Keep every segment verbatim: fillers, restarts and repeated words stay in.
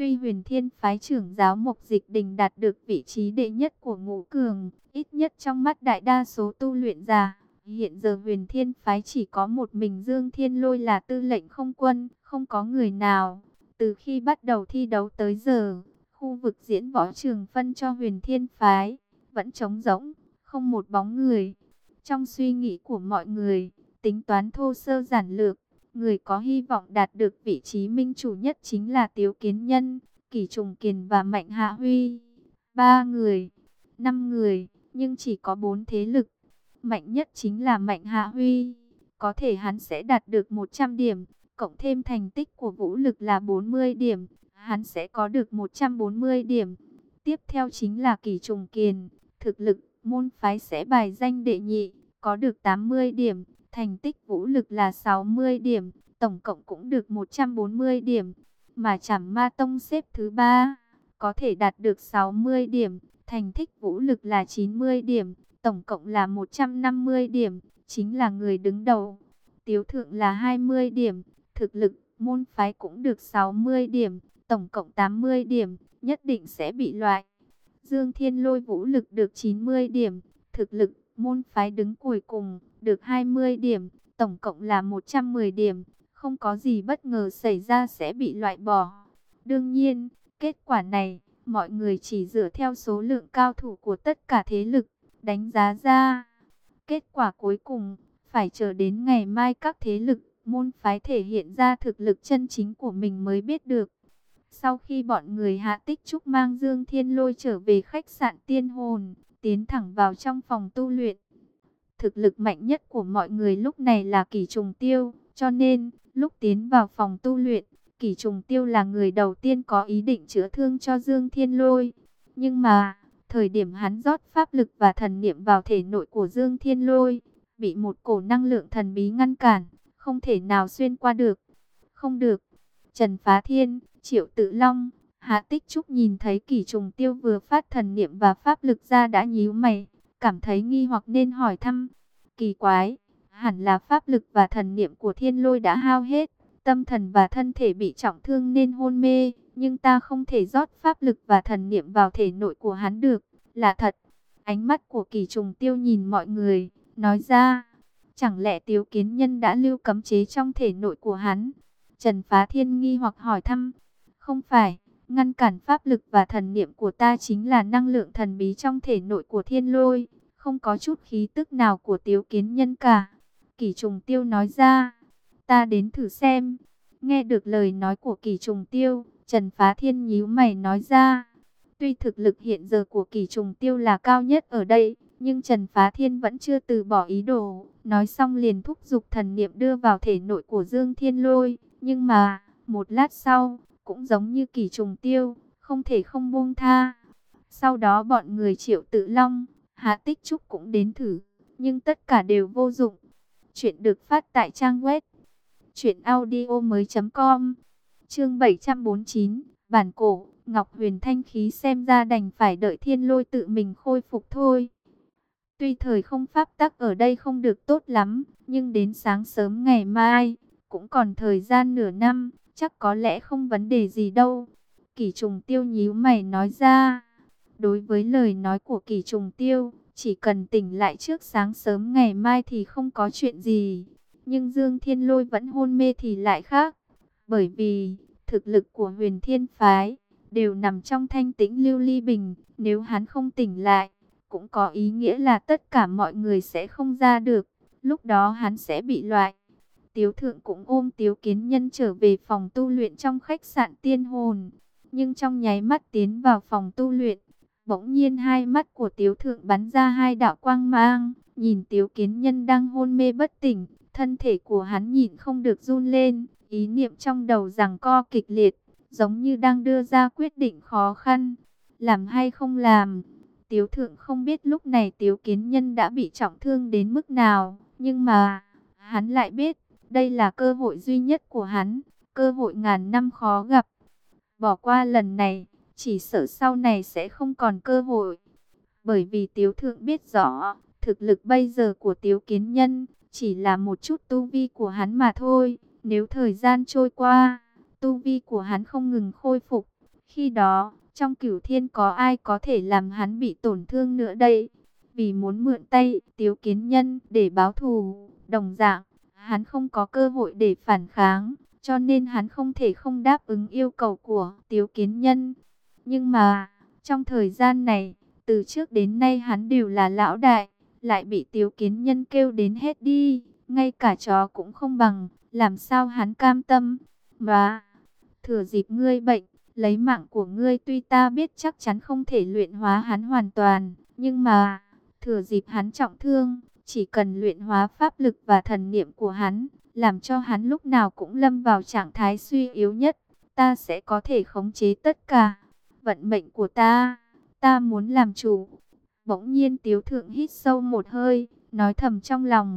Tuy Huyền Thiên phái trưởng giáo Mộc Dịch Đình đạt được vị trí đệ nhất của ngũ cường, ít nhất trong mắt đại đa số tu luyện giả, hiện giờ Huyền Thiên phái chỉ có một mình Dương Thiên Lôi là tư lệnh không quân, không có người nào. Từ khi bắt đầu thi đấu tới giờ, khu vực diễn võ trường phân cho Huyền Thiên phái vẫn trống rỗng, không một bóng người. Trong suy nghĩ của mọi người, tính toán thô sơ giản lược, người có hy vọng đạt được vị trí minh chủ nhất chính là Tiếu Kiến Nhân, Kỷ Trùng Kiền và Mạnh Hạ Huy. Ba người, năm người, nhưng chỉ có bốn thế lực. Mạnh nhất chính là Mạnh Hạ Huy, có thể hắn sẽ đạt được một trăm điểm, cộng thêm thành tích của vũ lực là bốn mươi điểm, hắn sẽ có được một trăm bốn mươi điểm. Tiếp theo chính là Kỷ Trùng Kiền, thực lực môn phái sẽ bài danh đệ nhị, có được tám mươi điểm, thành tích vũ lực là sáu mươi điểm, tổng cộng cũng được một trăm bốn mươi điểm. Mà Trảm Ma Tông xếp thứ ba, có thể đạt được sáu mươi điểm, thành tích vũ lực là chín mươi điểm, tổng cộng là một trăm năm mươi điểm, chính là người đứng đầu. Tiếu Thượng là hai mươi điểm, thực lực môn phái cũng được sáu mươi điểm, tổng cộng tám mươi điểm, nhất định sẽ bị loại. Dương Thiên Lôi vũ lực được chín mươi điểm, thực lực môn phái đứng cuối cùng, được hai mươi điểm, tổng cộng là một trăm mười điểm, không có gì bất ngờ xảy ra sẽ bị loại bỏ. Đương nhiên, kết quả này, mọi người chỉ dựa theo số lượng cao thủ của tất cả thế lực, đánh giá ra. Kết quả cuối cùng, phải chờ đến ngày mai các thế lực, môn phái thể hiện ra thực lực chân chính của mình mới biết được. Sau khi bọn người Hạ Tích Trúc mang Dương Thiên Lôi trở về khách sạn Tiên Hồn, tiến thẳng vào trong phòng tu luyện. Thực lực mạnh nhất của mọi người lúc này là Kỷ Trùng Tiêu, cho nên, lúc tiến vào phòng tu luyện, Kỷ Trùng Tiêu là người đầu tiên có ý định chữa thương cho Dương Thiên Lôi. Nhưng mà, thời điểm hắn rót pháp lực và thần niệm vào thể nội của Dương Thiên Lôi, bị một cổ năng lượng thần bí ngăn cản, không thể nào xuyên qua được. Không được. Trần Phá Thiên, Triệu Tự Long, Hạ Tích Trúc nhìn thấy Kỷ Trùng Tiêu vừa phát thần niệm và pháp lực ra đã nhíu mày, cảm thấy nghi hoặc nên hỏi thăm. Kỳ quái, hẳn là pháp lực và thần niệm của Thiên Lôi đã hao hết, tâm thần và thân thể bị trọng thương nên hôn mê, nhưng ta không thể rót pháp lực và thần niệm vào thể nội của hắn được, là thật. Ánh mắt của Kỷ Trùng Tiêu nhìn mọi người, nói ra, chẳng lẽ Tiếu Kiến Nhân đã lưu cấm chế trong thể nội của hắn? Trần Phá Thiên nghi hoặc hỏi thăm, không phải, ngăn cản pháp lực và thần niệm của ta chính là năng lượng thần bí trong thể nội của Thiên Lôi, không có chút khí tức nào của Tiếu Kiến Nhân cả. Kỷ Trùng Tiêu nói ra, ta đến thử xem. Nghe được lời nói của Kỷ Trùng Tiêu, Trần Phá Thiên nhíu mày nói ra, tuy thực lực hiện giờ của Kỷ Trùng Tiêu là cao nhất ở đây, nhưng Trần Phá Thiên vẫn chưa từ bỏ ý đồ, nói xong liền thúc giục thần niệm đưa vào thể nội của Dương Thiên Lôi. Nhưng mà, một lát sau, cũng giống như Kỷ Trùng Tiêu, không thể không buông tha. Sau đó bọn người Triệu Tự Long, Hạ Tích Trúc cũng đến thử, nhưng tất cả đều vô dụng. Chuyện được phát tại trang web truyện audio mới chấm com. Chương bảy trăm bốn mươi chín, bản cổ, Ngọc Huyền thanh khí xem ra đành phải đợi Thiên Lôi tự mình khôi phục thôi. Tuy thời không pháp tắc ở đây không được tốt lắm, nhưng đến sáng sớm ngày mai, cũng còn thời gian nửa năm, chắc có lẽ không vấn đề gì đâu. Kỷ Trùng Tiêu nhíu mày nói ra. Đối với lời nói của Kỷ Trùng Tiêu, chỉ cần tỉnh lại trước sáng sớm ngày mai thì không có chuyện gì. Nhưng Dương Thiên Lôi vẫn hôn mê thì lại khác. Bởi vì, thực lực của Huyền Thiên phái, đều nằm trong thanh tĩnh lưu ly bình. Nếu hắn không tỉnh lại, cũng có ý nghĩa là tất cả mọi người sẽ không ra được. Lúc đó hắn sẽ bị loại. Tiếu Thượng cũng ôm Tiếu Kiến Nhân trở về phòng tu luyện trong khách sạn Tiên Hồn. Nhưng trong nháy mắt tiến vào phòng tu luyện, bỗng nhiên hai mắt của Tiếu Thượng bắn ra hai đạo quang mang. Nhìn Tiếu Kiến Nhân đang hôn mê bất tỉnh, thân thể của hắn nhịn không được run lên. Ý niệm trong đầu giằng co kịch liệt, giống như đang đưa ra quyết định khó khăn. Làm hay không làm? Tiếu Thượng không biết lúc này Tiếu Kiến Nhân đã bị trọng thương đến mức nào. Nhưng mà, hắn lại biết, đây là cơ hội duy nhất của hắn, cơ hội ngàn năm khó gặp. Bỏ qua lần này, chỉ sợ sau này sẽ không còn cơ hội. Bởi vì Tiếu Thượng biết rõ, thực lực bây giờ của Tiếu Kiến Nhân, chỉ là một chút tu vi của hắn mà thôi. Nếu thời gian trôi qua, tu vi của hắn không ngừng khôi phục, Khi đó, trong cửu thiên có ai có thể làm hắn bị tổn thương nữa đây? Vì muốn mượn tay Tiếu Kiến Nhân để báo thù, đồng dạng, hắn không có cơ hội để phản kháng, cho nên hắn không thể không đáp ứng yêu cầu của Tiếu Kiến Nhân. Nhưng mà, trong thời gian này, từ trước đến nay hắn đều là lão đại, lại bị Tiếu Kiến Nhân kêu đến hết đi, ngay cả chó cũng không bằng, làm sao hắn cam tâm. Mà, thừa dịp ngươi bệnh, lấy mạng của ngươi, tuy ta biết chắc chắn không thể luyện hóa hắn hoàn toàn, nhưng mà, thừa dịp hắn trọng thương, chỉ cần luyện hóa pháp lực và thần niệm của hắn, làm cho hắn lúc nào cũng lâm vào trạng thái suy yếu nhất, ta sẽ có thể khống chế tất cả. Vận mệnh của ta, ta muốn làm chủ. Bỗng nhiên Tiếu Thượng hít sâu một hơi, nói thầm trong lòng.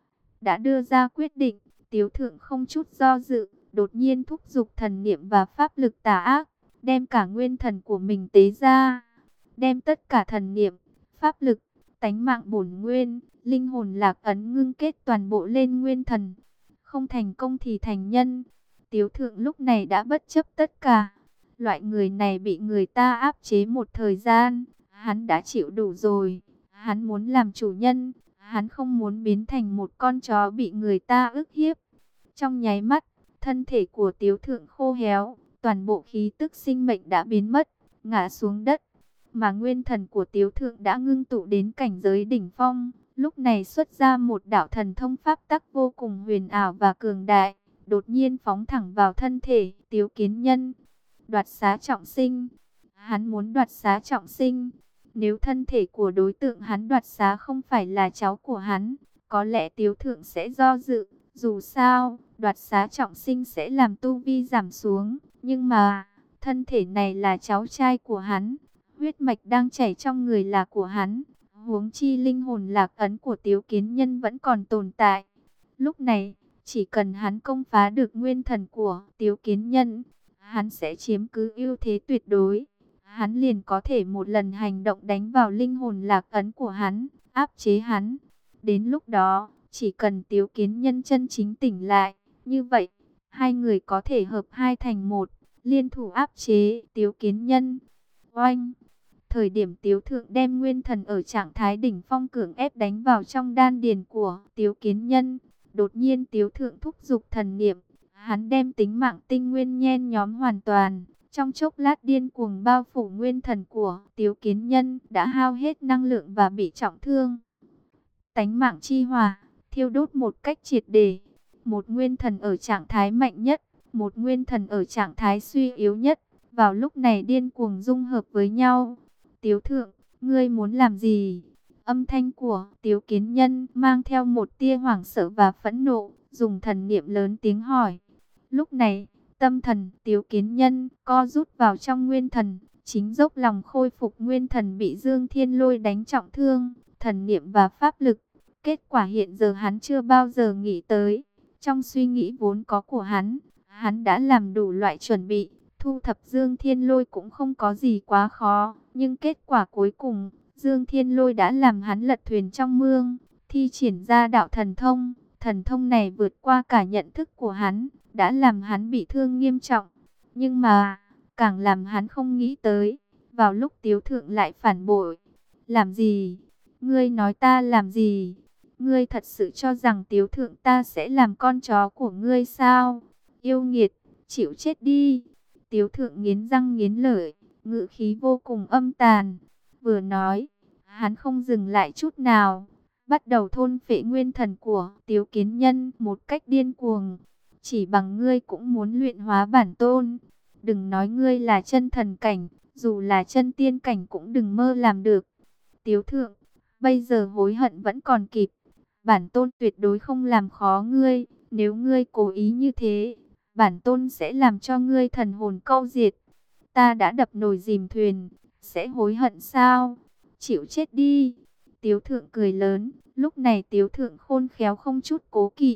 Đã đưa ra quyết định, Tiếu Thượng không chút do dự, đột nhiên thúc giục thần niệm và pháp lực tà ác, đem cả nguyên thần của mình tế ra, đem tất cả thần niệm, pháp lực, tánh mạng bổn nguyên, linh hồn lạc ấn ngưng kết toàn bộ lên nguyên thần. Không thành công thì thành nhân. Tiếu Thượng lúc này đã bất chấp tất cả. Loại người này bị người ta áp chế một thời gian, hắn đã chịu đủ rồi. Hắn muốn làm chủ nhân, hắn không muốn biến thành một con chó bị người ta ức hiếp. Trong nháy mắt, thân thể của Tiếu Thượng khô héo, toàn bộ khí tức sinh mệnh đã biến mất, ngã xuống đất. Mà nguyên thần của Tiếu Thượng đã ngưng tụ đến cảnh giới đỉnh phong, lúc này xuất ra một đạo thần thông pháp tắc vô cùng huyền ảo và cường đại, đột nhiên phóng thẳng vào thân thể Tiếu Kiến Nhân. Đoạt xá trọng sinh. Hắn muốn đoạt xá trọng sinh. Nếu thân thể của đối tượng hắn đoạt xá không phải là cháu của hắn, có lẽ Tiếu Thượng sẽ do dự. Dù sao, đoạt xá trọng sinh sẽ làm tu vi giảm xuống. Nhưng mà, thân thể này là cháu trai của hắn. Huyết mạch đang chảy trong người là của hắn. Huống chi linh hồn lạc ấn của Tiếu Kiến Nhân vẫn còn tồn tại. Lúc này, chỉ cần hắn công phá được nguyên thần của Tiếu Kiến Nhân, hắn sẽ chiếm cứ ưu thế tuyệt đối. Hắn liền có thể một lần hành động đánh vào linh hồn lạc ấn của hắn, áp chế hắn. Đến lúc đó, chỉ cần Tiếu Kiến Nhân chân chính tỉnh lại, như vậy, hai người có thể hợp hai thành một, liên thủ áp chế Tiếu Kiến Nhân. Oanh! Thời điểm Tiếu Thượng đem nguyên thần ở trạng thái đỉnh phong cưỡng ép đánh vào trong đan điền của Tiếu Kiến Nhân, đột nhiên Tiếu Thượng thúc giục thần niệm, hắn đem tính mạng tinh nguyên nhen nhóm hoàn toàn, trong chốc lát điên cuồng bao phủ nguyên thần của Tiếu Kiến Nhân, đã hao hết năng lượng và bị trọng thương. Tánh mạng chi hỏa, thiêu đốt một cách triệt để, một nguyên thần ở trạng thái mạnh nhất, một nguyên thần ở trạng thái suy yếu nhất, vào lúc này điên cuồng dung hợp với nhau. Tiếu Thượng, ngươi muốn làm gì? Âm thanh của Tiếu Kiến Nhân mang theo một tia hoảng sợ và phẫn nộ, dùng thần niệm lớn tiếng hỏi. Lúc này, tâm thần Tiếu Kiến Nhân co rút vào trong nguyên thần, chính dốc lòng khôi phục nguyên thần bị Dương Thiên Lôi đánh trọng thương, thần niệm và pháp lực. Kết quả hiện giờ hắn chưa bao giờ nghĩ tới. Trong suy nghĩ vốn có của hắn, hắn đã làm đủ loại chuẩn bị. Thu thập Dương Thiên Lôi cũng không có gì quá khó, nhưng kết quả cuối cùng, Dương Thiên Lôi đã làm hắn lật thuyền trong mương, thi triển ra đạo thần thông. Thần thông này vượt qua cả nhận thức của hắn, đã làm hắn bị thương nghiêm trọng. Nhưng mà, càng làm hắn không nghĩ tới, vào lúc Tiếu Thượng lại phản bội. Làm gì? Ngươi nói ta làm gì? Ngươi thật sự cho rằng Tiếu Thượng ta sẽ làm con chó của ngươi sao? Yêu nghiệt, chịu chết đi! Tiếu Thượng nghiến răng nghiến lợi, ngữ khí vô cùng âm tàn. Vừa nói, hắn không dừng lại chút nào, bắt đầu thôn phệ nguyên thần của Tiếu Kiến Nhân một cách điên cuồng. Chỉ bằng ngươi cũng muốn luyện hóa bản tôn. Đừng nói ngươi là chân thần cảnh, dù là chân tiên cảnh cũng đừng mơ làm được. Tiếu Thượng, bây giờ hối hận vẫn còn kịp. Bản tôn tuyệt đối không làm khó ngươi. Nếu ngươi cố ý như thế, bản tôn sẽ làm cho ngươi thần hồn câu diệt. Ta đã đập nồi dìm thuyền, sẽ hối hận sao? Chịu chết đi! Tiếu Thượng cười lớn, lúc này Tiếu Thượng khôn khéo không chút cố kỵ.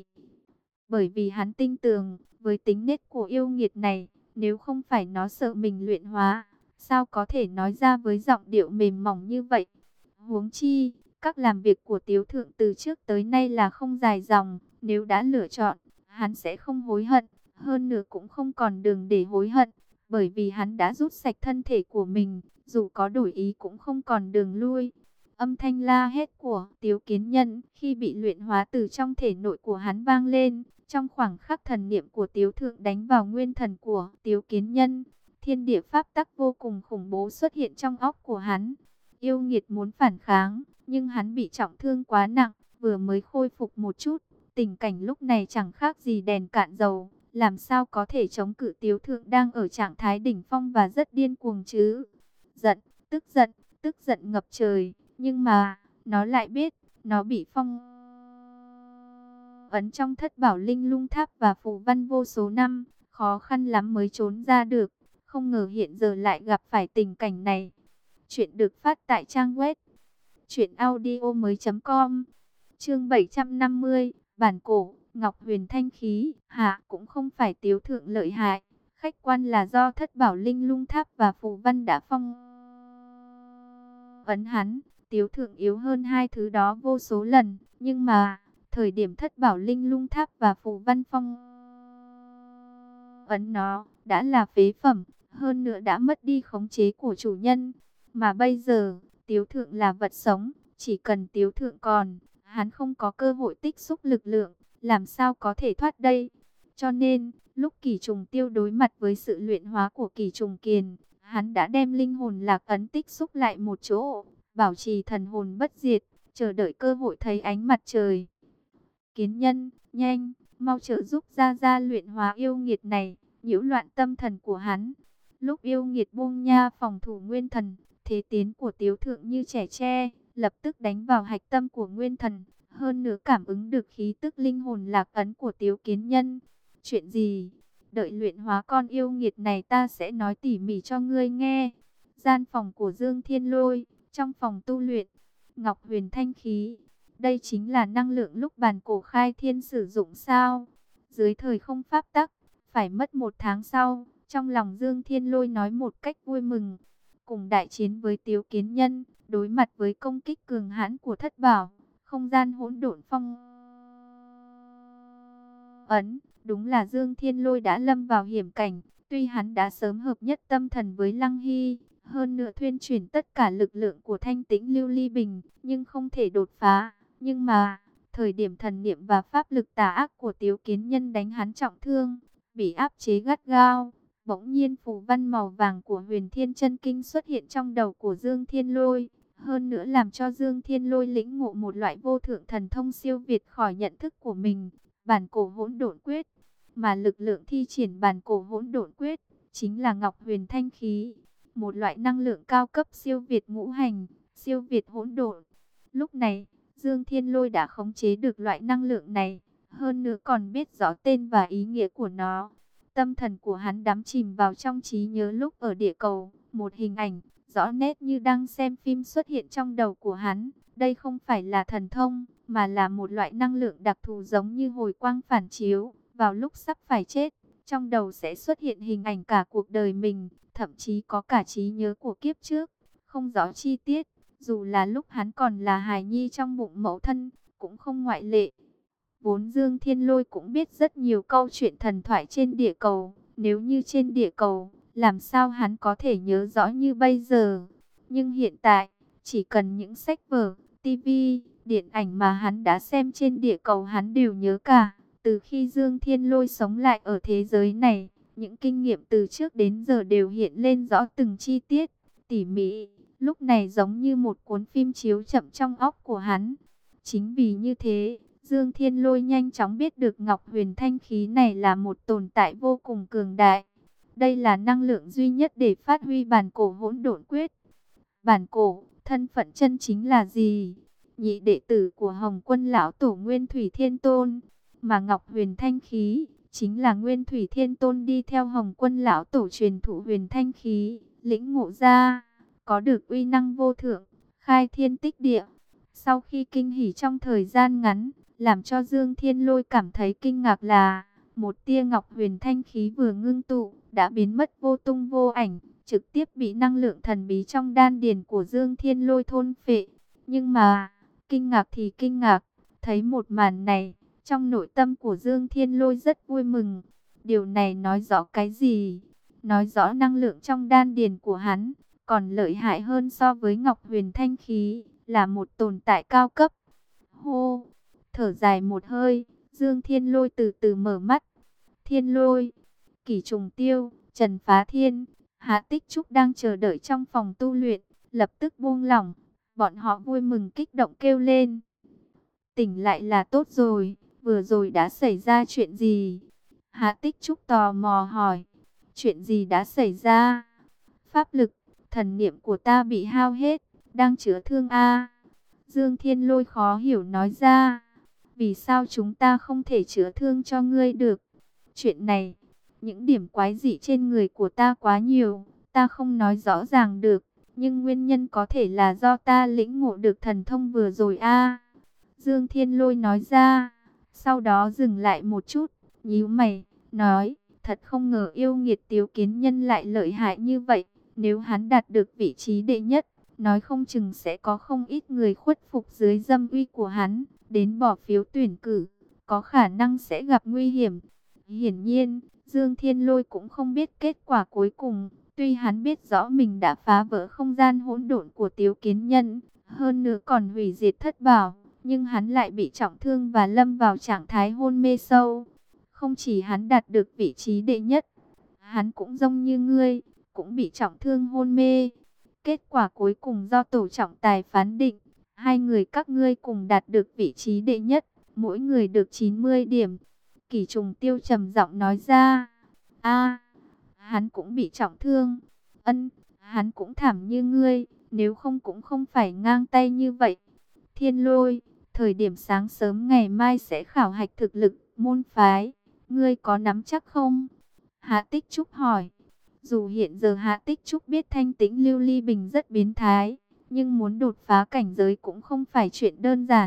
Bởi vì hắn tin tưởng, với tính nết của yêu nghiệt này, nếu không phải nó sợ mình luyện hóa, sao có thể nói ra với giọng điệu mềm mỏng như vậy? Huống chi, các làm việc của Tiếu Thượng từ trước tới nay là không dài dòng, nếu đã lựa chọn, hắn sẽ không hối hận, hơn nữa cũng không còn đường để hối hận. bởi vì hắn đã rút sạch thân thể của mình, dù có đổi ý cũng không còn đường lui. Âm thanh la hét của Tiếu Kiến Nhân khi bị luyện hóa từ trong thể nội của hắn vang lên. Trong khoảng khắc thần niệm của Tiếu Thượng đánh vào nguyên thần của Tiếu Kiến Nhân, thiên địa pháp tắc vô cùng khủng bố xuất hiện trong óc của hắn. Yêu nghiệt muốn phản kháng, nhưng hắn bị trọng thương quá nặng, vừa mới khôi phục một chút. Tình cảnh lúc này chẳng khác gì đèn cạn dầu, làm sao có thể chống cự Tiếu Thượng đang ở trạng thái đỉnh phong và rất điên cuồng chứ. Giận, tức giận, tức giận ngập trời, nhưng mà, nó lại biết, nó bị phong ấn trong thất bảo linh lung tháp và phù văn vô số năm, khó khăn lắm mới trốn ra được, không ngờ hiện giờ lại gặp phải tình cảnh này. Chuyện được phát tại trang web truyện audio mới com. Chương bảy trăm năm mươi, bản cổ, Ngọc Huyền thanh khí, hạ cũng không phải Tiếu Thượng lợi hại, khách quan là do thất bảo linh lung tháp và phù văn đã phong ấn hắn. Tiếu Thượng yếu hơn hai thứ đó vô số lần, nhưng mà thời điểm thất bảo linh lung tháp và phù văn phong ấn nó đã là phế phẩm, hơn nữa đã mất đi khống chế của chủ nhân. Mà bây giờ, Tiếu Thượng là vật sống, chỉ cần Tiếu Thượng còn, hắn không có cơ hội tích xúc lực lượng, làm sao có thể thoát đây. Cho nên, lúc Kỳ Trùng Tiêu đối mặt với sự luyện hóa của Kỳ Trùng Kiền, hắn đã đem linh hồn lạc ấn tích xúc lại một chỗ, bảo trì thần hồn bất diệt, chờ đợi cơ hội thấy ánh mặt trời. Kiến Nhân, nhanh, mau trợ giúp Gia Gia luyện hóa yêu nghiệt này, nhiễu loạn tâm thần của hắn. Lúc yêu nghiệt buông nha phòng thủ nguyên thần, thế tiến của Tiếu Thượng như trẻ tre, lập tức đánh vào hạch tâm của nguyên thần, hơn nữa cảm ứng được khí tức linh hồn lạc ấn của Tiếu Kiến Nhân. Chuyện gì? Đợi luyện hóa con yêu nghiệt này ta sẽ nói tỉ mỉ cho ngươi nghe. Gian phòng của Dương Thiên Lôi, trong phòng tu luyện, Ngọc Huyền thanh khí. Đây chính là năng lượng lúc bàn cổ khai thiên sử dụng sao? Dưới thời không pháp tắc, phải mất một tháng sau, trong lòng Dương Thiên Lôi nói một cách vui mừng. Cùng đại chiến với Tiếu Kiến Nhân, đối mặt với công kích cường hãn của thất bảo, không gian hỗn độn phong ấn, đúng là Dương Thiên Lôi đã lâm vào hiểm cảnh. Tuy hắn đã sớm hợp nhất tâm thần với Lăng Hy, hơn nữa thuyên chuyển tất cả lực lượng của Thanh Tĩnh Lưu Ly Bình, nhưng không thể đột phá. Nhưng mà, thời điểm thần niệm và pháp lực tà ác của Tiếu Kiến Nhân đánh hắn trọng thương, bị áp chế gắt gao, bỗng nhiên phù văn màu vàng của Huyền Thiên Chân Kinh xuất hiện trong đầu của Dương Thiên Lôi, hơn nữa làm cho Dương Thiên Lôi lĩnh ngộ một loại vô thượng thần thông siêu việt khỏi nhận thức của mình, bản cổ hỗn độn quyết. Mà lực lượng thi triển bản cổ hỗn độn quyết chính là Ngọc Huyền thanh khí, một loại năng lượng cao cấp siêu việt ngũ hành, siêu việt hỗn độn. Lúc này, Dương Thiên Lôi đã khống chế được loại năng lượng này, hơn nữa còn biết rõ tên và ý nghĩa của nó. Tâm thần của hắn đắm chìm vào trong trí nhớ lúc ở địa cầu, một hình ảnh rõ nét như đang xem phim xuất hiện trong đầu của hắn. Đây không phải là thần thông, mà là một loại năng lượng đặc thù giống như hồi quang phản chiếu. Vào lúc sắp phải chết, trong đầu sẽ xuất hiện hình ảnh cả cuộc đời mình, thậm chí có cả trí nhớ của kiếp trước, không rõ chi tiết. Dù là lúc hắn còn là hài nhi trong bụng mẫu thân, cũng không ngoại lệ. Vốn Dương Thiên Lôi cũng biết rất nhiều câu chuyện thần thoại trên địa cầu. Nếu như trên địa cầu, làm sao hắn có thể nhớ rõ như bây giờ. Nhưng hiện tại, chỉ cần những sách vở, tivi, điện ảnh mà hắn đã xem trên địa cầu hắn đều nhớ cả. Từ khi Dương Thiên Lôi sống lại ở thế giới này, những kinh nghiệm từ trước đến giờ đều hiện lên rõ từng chi tiết, tỉ mỉ. Lúc này giống như một cuốn phim chiếu chậm trong óc của hắn. Chính vì như thế, Dương Thiên Lôi nhanh chóng biết được Ngọc Huyền thanh khí này là một tồn tại vô cùng cường đại. Đây là năng lượng duy nhất để phát huy bản cổ hỗn độn quyết. Bản cổ, thân phận chân chính là gì? Nhị đệ tử của Hồng Quân lão tổ Nguyên Thủy Thiên Tôn, mà Ngọc Huyền thanh khí chính là Nguyên Thủy Thiên Tôn đi theo Hồng Quân lão tổ truyền thụ Huyền thanh khí, lĩnh ngộ ra, có được uy năng vô thượng, khai thiên tích địa. Sau khi kinh hỉ trong thời gian ngắn, làm cho Dương Thiên Lôi cảm thấy kinh ngạc là, một tia Ngọc Huyền thanh khí vừa ngưng tụ, đã biến mất vô tung vô ảnh, trực tiếp bị năng lượng thần bí trong đan điền của Dương Thiên Lôi thôn phệ. Nhưng mà, kinh ngạc thì kinh ngạc, thấy một màn này, trong nội tâm của Dương Thiên Lôi rất vui mừng. Điều này nói rõ cái gì? nói rõ năng lượng trong đan điền của hắn còn lợi hại hơn so với Ngọc Huyền Thanh khí, là một tồn tại cao cấp. Hô, thở dài một hơi, Dương Thiên Lôi từ từ mở mắt. Thiên Lôi, Kỷ Trùng Tiêu, Trần Phá Thiên, Hạ Tích Trúc đang chờ đợi trong phòng tu luyện, lập tức buông lỏng. Bọn họ vui mừng kích động kêu lên. Tỉnh lại là tốt rồi, vừa rồi đã xảy ra chuyện gì? Hạ Tích Trúc tò mò hỏi. Chuyện gì đã xảy ra? Pháp lực, thần niệm của ta bị hao hết, đang chữa thương a. Dương Thiên Lôi khó hiểu nói ra. Vì sao chúng ta không thể chữa thương cho ngươi được? Chuyện này, những điểm quái dị trên người của ta quá nhiều, ta không nói rõ ràng được. Nhưng nguyên nhân có thể là do ta lĩnh ngộ được thần thông vừa rồi a. Dương Thiên Lôi nói ra, sau đó dừng lại một chút, nhíu mày, nói, thật không ngờ yêu nghiệt Tiếu Kiến Nhân lại lợi hại như vậy. Nếu hắn đạt được vị trí đệ nhất, nói không chừng sẽ có không ít người khuất phục dưới dâm uy của hắn, đến bỏ phiếu tuyển cử, có khả năng sẽ gặp nguy hiểm. Hiển nhiên, Dương Thiên Lôi cũng không biết kết quả cuối cùng. Tuy hắn biết rõ mình đã phá vỡ không gian hỗn độn của Tiếu Kiến Nhân, hơn nữa còn hủy diệt thất bảo, nhưng hắn lại bị trọng thương và lâm vào trạng thái hôn mê sâu. Không chỉ hắn đạt được vị trí đệ nhất, hắn cũng giống như ngươi, cũng bị trọng thương hôn mê. Kết quả cuối cùng do tổ trọng tài phán định, hai người các ngươi cùng đạt được vị trí đệ nhất, mỗi người được chín mươi điểm. Kỷ Trùng Tiêu trầm giọng nói ra. A, hắn cũng bị trọng thương. Ân, hắn cũng thảm như ngươi, nếu không cũng không phải ngang tay như vậy. Thiên Lôi, thời điểm sáng sớm ngày mai sẽ khảo hạch thực lực môn phái, ngươi có nắm chắc không? Hạ Tích Trúc hỏi. Dù hiện giờ Hạ Tích Trúc biết Thanh Tĩnh Lưu Ly Bình rất biến thái, nhưng muốn đột phá cảnh giới cũng không phải chuyện đơn giản.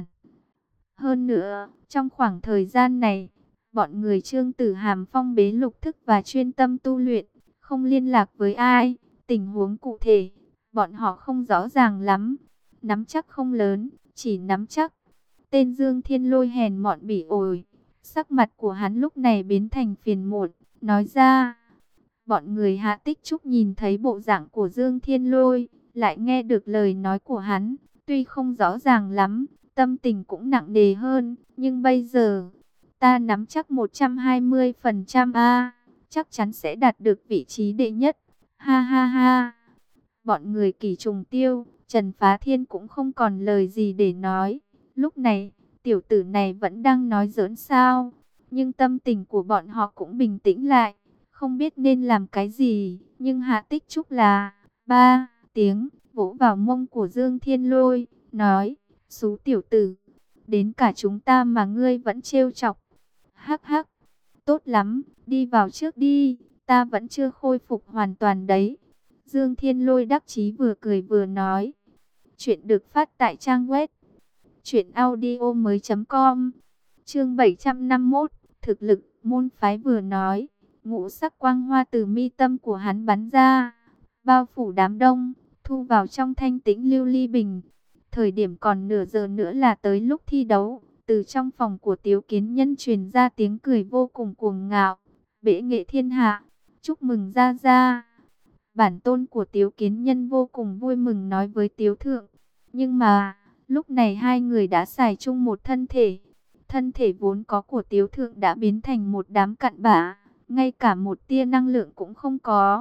Hơn nữa, trong khoảng thời gian này, bọn người Trương Tử Hàm phong bế lục thức và chuyên tâm tu luyện, không liên lạc với ai. Tình huống cụ thể, bọn họ không rõ ràng lắm. Nắm chắc không lớn, chỉ nắm chắc. Tên Dương Thiên Lôi hèn mọn bỉ ổi. Sắc mặt của hắn lúc này biến thành phiền muộn, nói ra. Bọn người Hạ Tích Trúc nhìn thấy bộ dạng của Dương Thiên Lôi, lại nghe được lời nói của hắn. Tuy không rõ ràng lắm, tâm tình cũng nặng nề hơn. Nhưng bây giờ, ta nắm chắc một trăm hai mươi phần trăm a, chắc chắn sẽ đạt được vị trí đệ nhất. Ha ha ha. Bọn người Kỷ Trùng Tiêu, Trần Phá Thiên cũng không còn lời gì để nói. Lúc này, tiểu tử này vẫn đang nói giỡn sao. Nhưng tâm tình của bọn họ cũng bình tĩnh lại, không biết nên làm cái gì. Nhưng Hạ Tích Trúc là ba tiếng vỗ vào mông của Dương Thiên Lôi, nói: "Xú tiểu tử, đến cả chúng ta mà ngươi vẫn trêu chọc." Hắc hắc, tốt lắm, đi vào trước đi, ta vẫn chưa khôi phục hoàn toàn đấy. Dương Thiên Lôi đắc chí vừa cười vừa nói. Chuyện được phát tại trang web truyện audio mới chấm com. Chương bảy trăm năm mươi mốt, thực lực môn phái. Vừa nói, ngũ sắc quang hoa từ mi tâm của hắn bắn ra, bao phủ đám đông, thu vào trong Thanh Tĩnh Lưu Ly Bình. Thời điểm còn nửa giờ nữa là tới lúc thi đấu. Từ trong phòng của Tiếu Kiến Nhân truyền ra tiếng cười vô cùng cuồng ngạo. Bệ nghệ thiên hạ, chúc mừng Gia Gia. Bản tôn của Tiếu Kiến Nhân vô cùng vui mừng nói với Tiếu Thượng. Nhưng mà, lúc này hai người đã xài chung một thân thể. Thân thể vốn có của Tiếu Thượng đã biến thành một đám cặn bã, ngay cả một tia năng lượng cũng không có.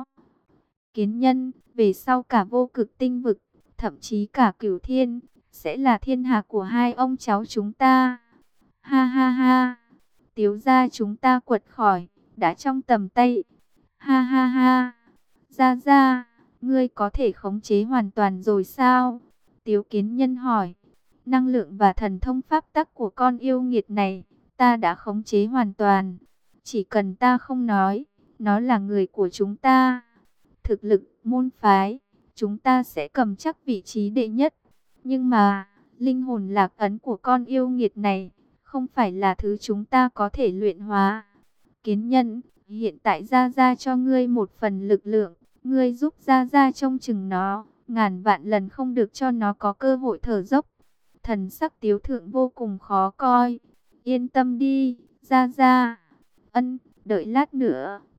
Kiến Nhân, về sau cả vô cực tinh vực, thậm chí cả cửu thiên, sẽ là thiên hạ của hai ông cháu chúng ta. Ha ha ha, Tiếu gia chúng ta quật khỏi, đã trong tầm tay. Ha ha ha, Gia Gia, ngươi có thể khống chế hoàn toàn rồi sao? Tiếu Kiến Nhân hỏi. Năng lượng và thần thông pháp tắc của con yêu nghiệt này, ta đã khống chế hoàn toàn. Chỉ cần ta không nói, nó là người của chúng ta. Thực lực, môn phái, chúng ta sẽ cầm chắc vị trí đệ nhất. Nhưng mà, linh hồn lạc ấn của con yêu nghiệt này, không phải là thứ chúng ta có thể luyện hóa. Kiến Nhân, hiện tại Gia Gia cho ngươi một phần lực lượng, ngươi giúp Gia Gia trông chừng nó, ngàn vạn lần không được cho nó có cơ hội thở dốc. Thần sắc Tiếu Thượng vô cùng khó coi. Yên tâm đi, Gia Gia. Ân, đợi lát nữa,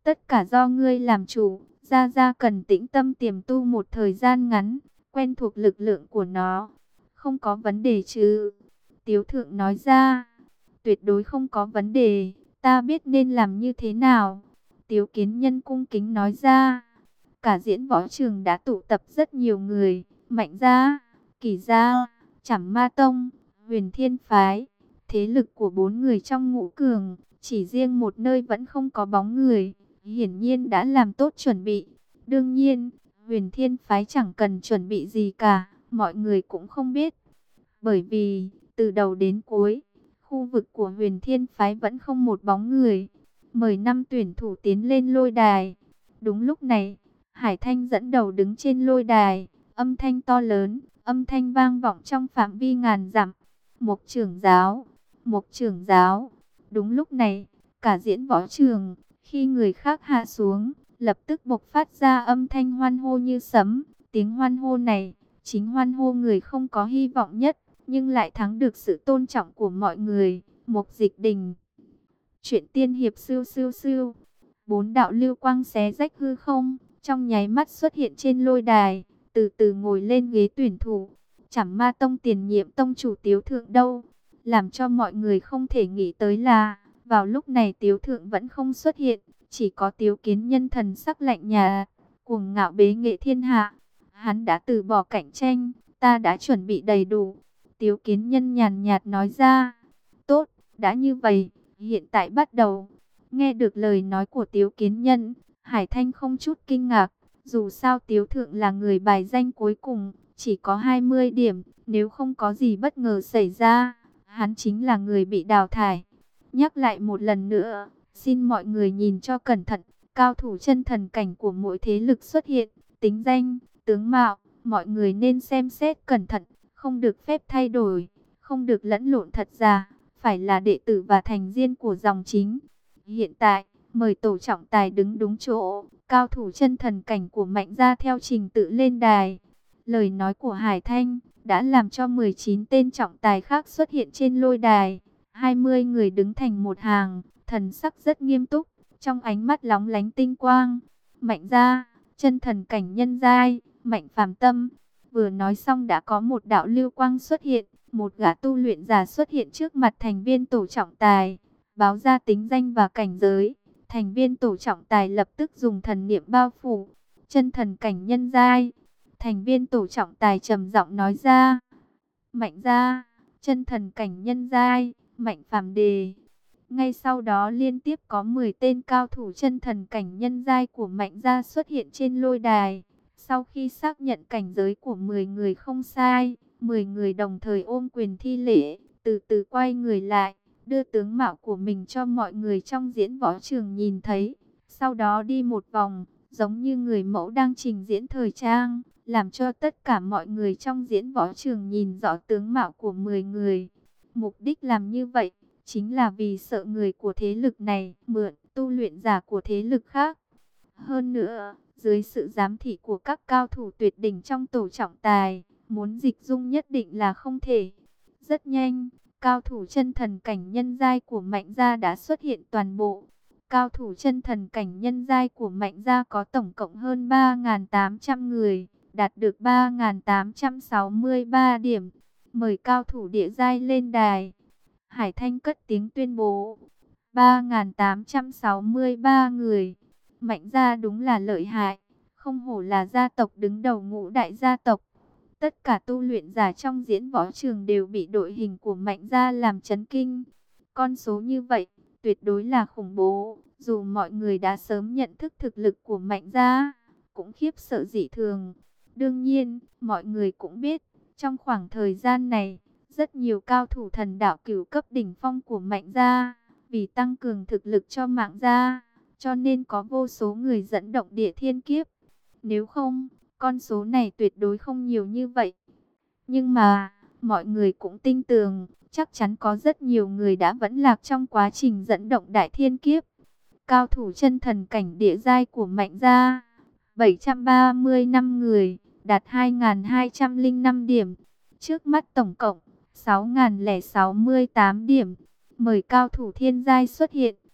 Tất cả do ngươi làm chủ, Gia Gia cần tĩnh tâm tiềm tu một thời gian ngắn, quen thuộc lực lượng của nó. Không có vấn đề chứ? Tiếu Thượng nói ra. Tuyệt đối không có vấn đề, ta biết nên làm như thế nào. Tiếu Kiến Nhân cung kính nói ra. Cả diễn võ trường đã tụ tập rất nhiều người, Mạnh gia, Kỷ gia, Trảm Ma Tông, Huyền Thiên Phái. Thế lực của bốn người trong ngũ cường, chỉ riêng một nơi vẫn không có bóng người, hiển nhiên đã làm tốt chuẩn bị. Đương nhiên, Huyền Thiên Phái chẳng cần chuẩn bị gì cả, mọi người cũng không biết. Bởi vì, từ đầu đến cuối, khu vực của Huyền Thiên Phái vẫn không một bóng người. Mời năm tuyển thủ tiến lên lôi đài. Đúng lúc này, Hải Thanh dẫn đầu đứng trên lôi đài, âm thanh to lớn, âm thanh vang vọng trong phạm vi ngàn dặm. Mục trưởng giáo, Mục trưởng giáo. Đúng lúc này, cả diễn võ trường, khi người khác hạ xuống, lập tức bộc phát ra âm thanh hoan hô như sấm. Tiếng hoan hô này, chính hoan hô người không có hy vọng nhất, nhưng lại thắng được sự tôn trọng của mọi người. Mục Dịch Đình. Chuyện tiên hiệp siêu siêu siêu. Bốn đạo lưu quang xé rách hư không, trong nháy mắt xuất hiện trên lôi đài, từ từ ngồi lên ghế tuyển thủ. Trảm Ma Tông tiền nhiệm tông chủ Tiếu Thượng đâu? Làm cho mọi người không thể nghĩ tới là, vào lúc này Tiếu Thượng vẫn không xuất hiện, chỉ có Tiếu Kiến Nhân thần sắc lạnh nhạt, cuồng ngạo bế nghệ thiên hạ. Hắn đã từ bỏ cạnh tranh, ta đã chuẩn bị đầy đủ. Tiếu Kiến Nhân nhàn nhạt nói ra. Tốt, đã như vậy, hiện tại bắt đầu. Nghe được lời nói của Tiếu Kiến Nhân, Hải Thanh không chút kinh ngạc. Dù sao Tiếu Thượng là người bài danh cuối cùng, chỉ có hai mươi điểm. Nếu không có gì bất ngờ xảy ra, hắn chính là người bị đào thải. Nhắc lại một lần nữa, xin mọi người nhìn cho cẩn thận. Cao thủ chân thần cảnh của mỗi thế lực xuất hiện, tính danh, tướng mạo, mọi người nên xem xét cẩn thận, không được phép thay đổi, không được lẫn lộn thật giả, phải là đệ tử và thành viên của dòng chính. Hiện tại, mời tổ trọng tài đứng đúng chỗ, cao thủ chân thần cảnh của Mạnh gia theo trình tự lên đài. Lời nói của Hải Thanh đã làm cho mười chín tên trọng tài khác xuất hiện trên lôi đài. hai mươi người đứng thành một hàng, thần sắc rất nghiêm túc, trong ánh mắt lóng lánh tinh quang. Mạnh gia, chân thần cảnh nhân giai, Mạnh Phàm Tâm. Vừa nói xong đã có một đạo lưu quang xuất hiện, một gã tu luyện giả xuất hiện trước mặt thành viên tổ trọng tài, báo ra tính danh và cảnh giới. Thành viên tổ trọng tài lập tức dùng thần niệm bao phủ. Chân thần cảnh nhân giai. Thành viên tổ trọng tài trầm giọng nói ra. Mạnh gia, chân thần cảnh nhân giai, Mạnh Phàm Đề. Ngay sau đó liên tiếp có mười tên cao thủ chân thần cảnh nhân giai của Mạnh gia xuất hiện trên lôi đài. Sau khi xác nhận cảnh giới của mười người không sai, mười người đồng thời ôm quyền thi lễ, từ từ quay người lại, đưa tướng mạo của mình cho mọi người trong diễn võ trường nhìn thấy. Sau đó đi một vòng, giống như người mẫu đang trình diễn thời trang, làm cho tất cả mọi người trong diễn võ trường nhìn rõ tướng mạo của mười người. Mục đích làm như vậy, chính là vì sợ người của thế lực này mượn tu luyện giả của thế lực khác. Hơn nữa, dưới sự giám thị của các cao thủ tuyệt đỉnh trong tổ trọng tài, muốn dịch dung nhất định là không thể. Rất nhanh, cao thủ chân thần cảnh nhân giai của Mạnh gia đã xuất hiện toàn bộ. Cao thủ chân thần cảnh nhân giai của Mạnh gia có tổng cộng hơn ba nghìn tám trăm người, đạt được ba nghìn tám trăm sáu mươi ba điểm. Mời cao thủ địa giai lên đài. Hải Thanh cất tiếng tuyên bố. ba nghìn tám trăm sáu mươi ba người. Mạnh gia đúng là lợi hại, không hổ là gia tộc đứng đầu ngũ đại gia tộc. Tất cả tu luyện giả trong diễn võ trường đều bị đội hình của Mạnh gia làm chấn kinh. Con số như vậy, tuyệt đối là khủng bố. Dù mọi người đã sớm nhận thức thực lực của Mạnh gia, cũng khiếp sợ dị thường. Đương nhiên, mọi người cũng biết, trong khoảng thời gian này, rất nhiều cao thủ thần đạo cửu cấp đỉnh phong của Mạnh gia, vì tăng cường thực lực cho Mạnh gia, cho nên có vô số người dẫn động địa thiên kiếp. Nếu không, con số này tuyệt đối không nhiều như vậy. Nhưng mà, mọi người cũng tin tưởng, chắc chắn có rất nhiều người đã vẫn lạc trong quá trình dẫn động đại thiên kiếp. Cao thủ chân thần cảnh địa giai của Mạnh gia, bảy trăm ba mươi lăm người, đạt hai nghìn hai trăm lẻ năm điểm. Trước mắt tổng cộng, sáu nghìn lẻ sáu mươi tám điểm. Mời cao thủ thiên giai xuất hiện.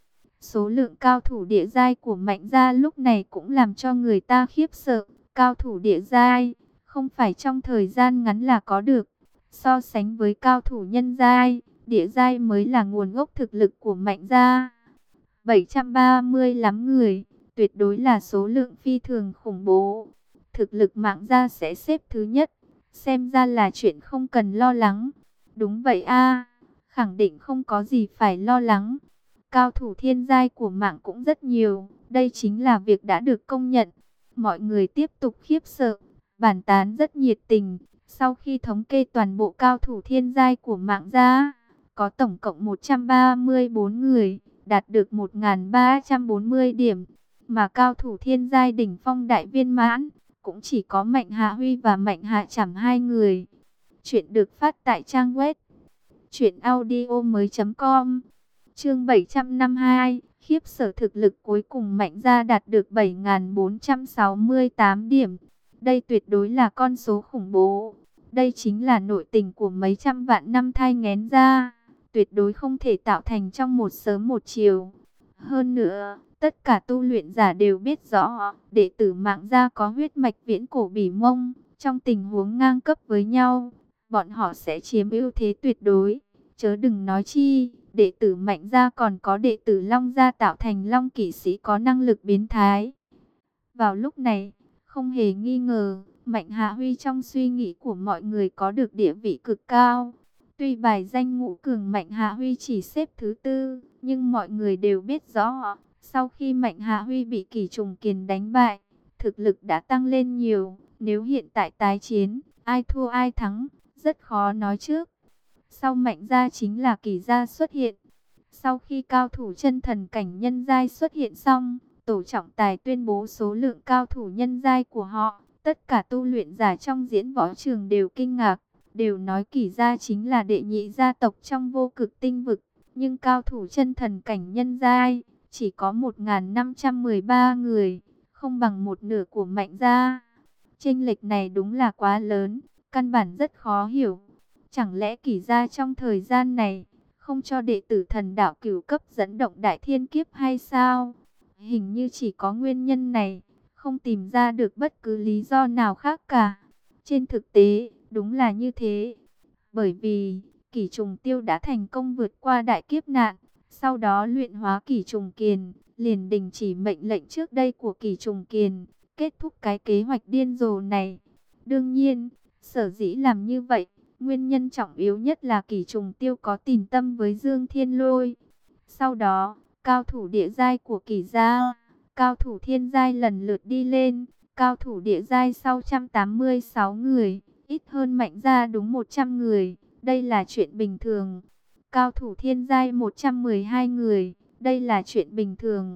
Số lượng cao thủ địa giai của Mạnh gia lúc này cũng làm cho người ta khiếp sợ. Cao thủ địa giai, không phải trong thời gian ngắn là có được. So sánh với cao thủ nhân giai, địa giai mới là nguồn gốc thực lực của Mạnh gia. bảy trăm ba mươi lắm người, tuyệt đối là số lượng phi thường khủng bố. Thực lực Mạnh gia sẽ xếp thứ nhất, xem ra là chuyện không cần lo lắng. Đúng vậy a, khẳng định không có gì phải lo lắng. Cao thủ thiên giai của Mạnh cũng rất nhiều, đây chính là việc đã được công nhận. Mọi người tiếp tục khiếp sợ, bàn tán rất nhiệt tình. Sau khi thống kê toàn bộ cao thủ thiên giai của Mạnh gia, có tổng cộng một trăm ba mươi tư người, đạt được một nghìn ba trăm bốn mươi điểm. Mà cao thủ thiên giai đỉnh phong đại viên mãn, cũng chỉ có Mạnh Hạ Huy và Mạnh Hạ Trảm hai người. Chuyện được phát tại trang web truyện audio mới chấm com. Chương bảy trăm năm mươi hai, khiếp sợ thực lực cuối cùng Mạnh gia đạt được bảy nghìn bốn trăm sáu mươi tám điểm. Đây tuyệt đối là con số khủng bố. Đây chính là nội tình của mấy trăm vạn năm thai nghén ra, tuyệt đối không thể tạo thành trong một sớm một chiều. Hơn nữa, tất cả tu luyện giả đều biết rõ, đệ tử Mạnh gia có huyết mạch viễn cổ Bỉ Mông, trong tình huống ngang cấp với nhau, bọn họ sẽ chiếm ưu thế tuyệt đối. Chớ đừng nói chi, đệ tử Mạnh gia còn có đệ tử Long gia tạo thành Long kỵ sĩ có năng lực biến thái. Vào lúc này, không hề nghi ngờ, Mạnh Hạ Huy trong suy nghĩ của mọi người có được địa vị cực cao. Tuy bài danh ngũ cường Mạnh Hạ Huy chỉ xếp thứ tư, nhưng mọi người đều biết rõ, sau khi Mạnh Hạ Huy bị Kỷ Trùng Kiền đánh bại, thực lực đã tăng lên nhiều. Nếu hiện tại tái chiến, ai thua ai thắng, rất khó nói trước. Sau Mạnh gia chính là Kỷ gia xuất hiện. Sau khi cao thủ chân thần cảnh nhân giai xuất hiện xong, tổ trọng tài tuyên bố số lượng cao thủ nhân giai của họ. Tất cả tu luyện giả trong diễn võ trường đều kinh ngạc, đều nói Kỷ gia chính là đệ nhị gia tộc trong vô cực tinh vực. Nhưng cao thủ chân thần cảnh nhân giai chỉ có một nghìn năm trăm mười ba người, không bằng một nửa của Mạnh gia. Chênh lệch này đúng là quá lớn, căn bản rất khó hiểu. Chẳng lẽ Kỷ gia trong thời gian này không cho đệ tử thần đạo cửu cấp dẫn động đại thiên kiếp hay sao? Hình như chỉ có nguyên nhân này, không tìm ra được bất cứ lý do nào khác cả. Trên thực tế, đúng là như thế. Bởi vì, Kỷ Trùng Tiêu đã thành công vượt qua đại kiếp nạn, sau đó luyện hóa Kỷ Trùng Kiền, liền đình chỉ mệnh lệnh trước đây của Kỷ Trùng Kiền, kết thúc cái kế hoạch điên rồ này. Đương nhiên, sở dĩ làm như vậy, nguyên nhân trọng yếu nhất là Kỷ Trùng Tiêu có tình tâm với Dương Thiên Lôi. Sau đó, cao thủ địa giai của Kỷ gia, cao thủ thiên giai lần lượt đi lên, cao thủ địa giai sau một trăm tám mươi sáu người, ít hơn Mạnh gia đúng một trăm người, đây là chuyện bình thường. Cao thủ thiên giai một trăm mười hai người, đây là chuyện bình thường.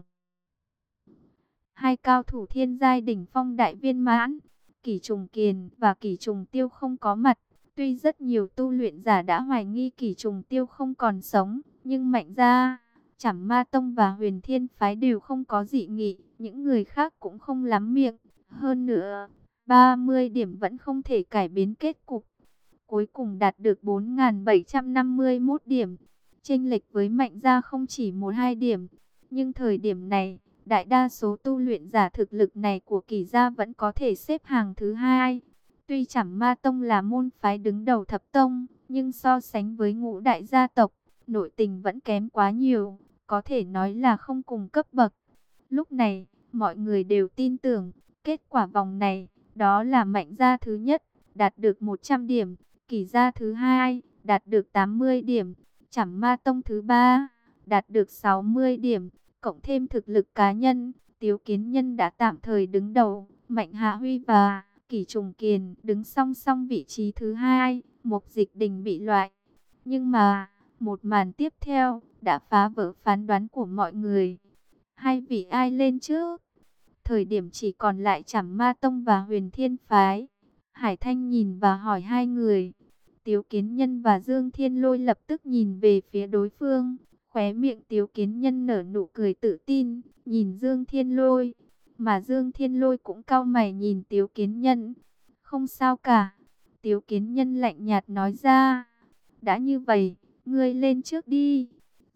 Hai cao thủ thiên giai đỉnh phong đại viên mãn, Kỷ Trùng Kiền và Kỷ Trùng Tiêu không có mặt. Tuy rất nhiều tu luyện giả đã hoài nghi Kỷ Trùng Tiêu không còn sống, nhưng Mạnh gia, Trảm Ma Tông và Huyền Thiên Phái đều không có dị nghị, những người khác cũng không lắm miệng. Hơn nữa, ba mươi điểm vẫn không thể cải biến kết cục. Cuối cùng đạt được bốn nghìn bảy trăm năm mươi mốt điểm. Chênh lệch với Mạnh gia không chỉ một hai điểm, nhưng thời điểm này, đại đa số tu luyện giả thực lực này của Kỷ gia vẫn có thể xếp hàng thứ hai. Tuy Trảm Ma Tông là môn phái đứng đầu thập tông, nhưng so sánh với ngũ đại gia tộc, nội tình vẫn kém quá nhiều, có thể nói là không cùng cấp bậc. Lúc này, mọi người đều tin tưởng, kết quả vòng này, đó là Mạnh gia thứ nhất, đạt được một trăm điểm, Kỷ gia thứ hai, đạt được tám mươi điểm, Trảm Ma Tông thứ ba, đạt được sáu mươi điểm, cộng thêm thực lực cá nhân, Tiếu Kiến Nhân đã tạm thời đứng đầu, Mạnh Hạ Huy và Kỷ Trùng Kiền đứng song song vị trí thứ hai, Mục Dịch Đình bị loại. Nhưng mà, một màn tiếp theo đã phá vỡ phán đoán của mọi người. Hai vị ai lên trước? Thời điểm chỉ còn lại Trảm Ma Tông và Huyền Thiên Phái. Hải Thanh nhìn và hỏi hai người. Tiếu Kiến Nhân và Dương Thiên Lôi lập tức nhìn về phía đối phương. Khóe miệng Tiếu Kiến Nhân nở nụ cười tự tin, nhìn Dương Thiên Lôi. Mà Dương Thiên Lôi cũng cau mày nhìn Tiếu Kiến Nhân. Không sao cả. Tiếu Kiến Nhân lạnh nhạt nói ra. Đã như vậy, ngươi lên trước đi.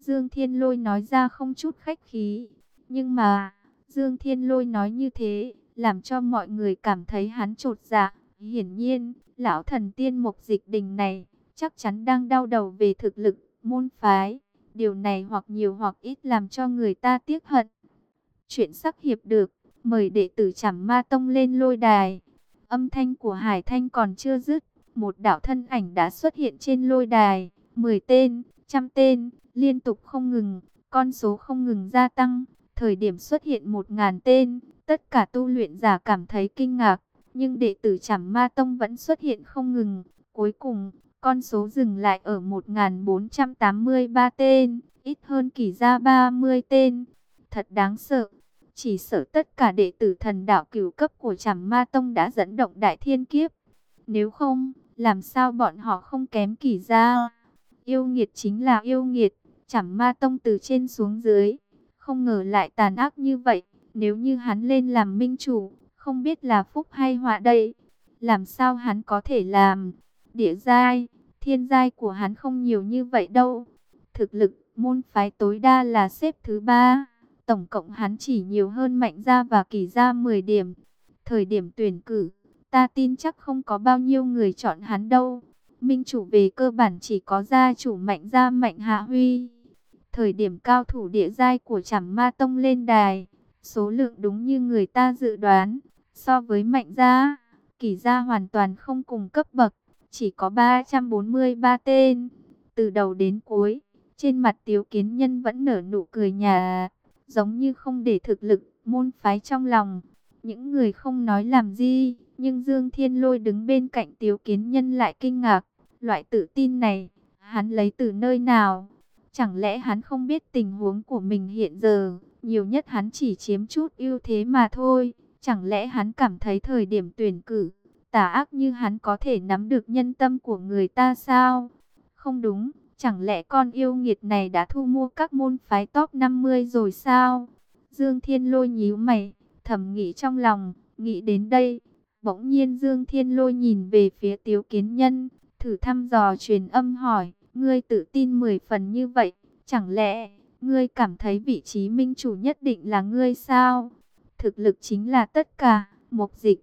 Dương Thiên Lôi nói ra không chút khách khí. Nhưng mà, Dương Thiên Lôi nói như thế, làm cho mọi người cảm thấy hắn chột dạ. Hiển nhiên, lão thần tiên Mục Dịch Đình này, chắc chắn đang đau đầu về thực lực, môn phái. Điều này hoặc nhiều hoặc ít làm cho người ta tiếc hận. Chuyện sắc hiệp được, mời đệ tử Trảm Ma Tông lên lôi đài. Âm thanh của Hải Thanh còn chưa dứt, một đạo thân ảnh đã xuất hiện trên lôi đài. Mười tên, trăm tên, liên tục không ngừng, con số không ngừng gia tăng. Thời điểm xuất hiện một ngàn tên, tất cả tu luyện giả cảm thấy kinh ngạc. Nhưng đệ tử Trảm Ma Tông vẫn xuất hiện không ngừng. Cuối cùng, con số dừng lại ở một nghìn bốn trăm tám mươi ba tên, ít hơn Kỷ Gia ba mươi tên. Thật đáng sợ. Chỉ sợ tất cả đệ tử thần đạo cửu cấp của Trảm Ma Tông đã dẫn động đại thiên kiếp. Nếu không, làm sao bọn họ không kém Kỷ Gia? Yêu nghiệt chính là yêu nghiệt. Trảm Ma Tông từ trên xuống dưới, không ngờ lại tàn ác như vậy. Nếu như hắn lên làm minh chủ, không biết là phúc hay họa đây. Làm sao hắn có thể làm? Địa giai, thiên giai của hắn không nhiều như vậy đâu. Thực lực, môn phái tối đa là xếp thứ ba. Tổng cộng hắn chỉ nhiều hơn Mạnh Gia và Kỷ Gia mười điểm. Thời điểm tuyển cử, ta tin chắc không có bao nhiêu người chọn hắn đâu. Minh chủ về cơ bản chỉ có gia chủ Mạnh Gia Mạnh Hạ Huy. Thời điểm cao thủ địa giai của Trảm Ma Tông lên đài, số lượng đúng như người ta dự đoán. So với Mạnh Gia, Kỷ Gia hoàn toàn không cùng cấp bậc, chỉ có ba trăm bốn mươi ba tên. Từ đầu đến cuối, trên mặt Tiếu Kiến Nhân vẫn nở nụ cười nhạt, giống như không để thực lực môn phái trong lòng. Những người không nói làm gì, nhưng Dương Thiên Lôi đứng bên cạnh Tiếu Kiến Nhân lại kinh ngạc. Loại tự tin này, hắn lấy từ nơi nào? Chẳng lẽ hắn không biết tình huống của mình hiện giờ, nhiều nhất hắn chỉ chiếm chút ưu thế mà thôi. Chẳng lẽ hắn cảm thấy thời điểm tuyển cử, tà ác như hắn có thể nắm được nhân tâm của người ta sao? Không đúng, chẳng lẽ con yêu nghiệt này đã thu mua các môn phái top năm mươi rồi sao? Dương Thiên Lôi nhíu mày, thầm nghĩ trong lòng. Nghĩ đến đây, bỗng nhiên Dương Thiên Lôi nhìn về phía Tiếu Kiến Nhân, thử thăm dò truyền âm hỏi: ngươi tự tin mười phần như vậy, chẳng lẽ ngươi cảm thấy vị trí minh chủ nhất định là ngươi sao? Thực lực chính là tất cả. Mục Dịch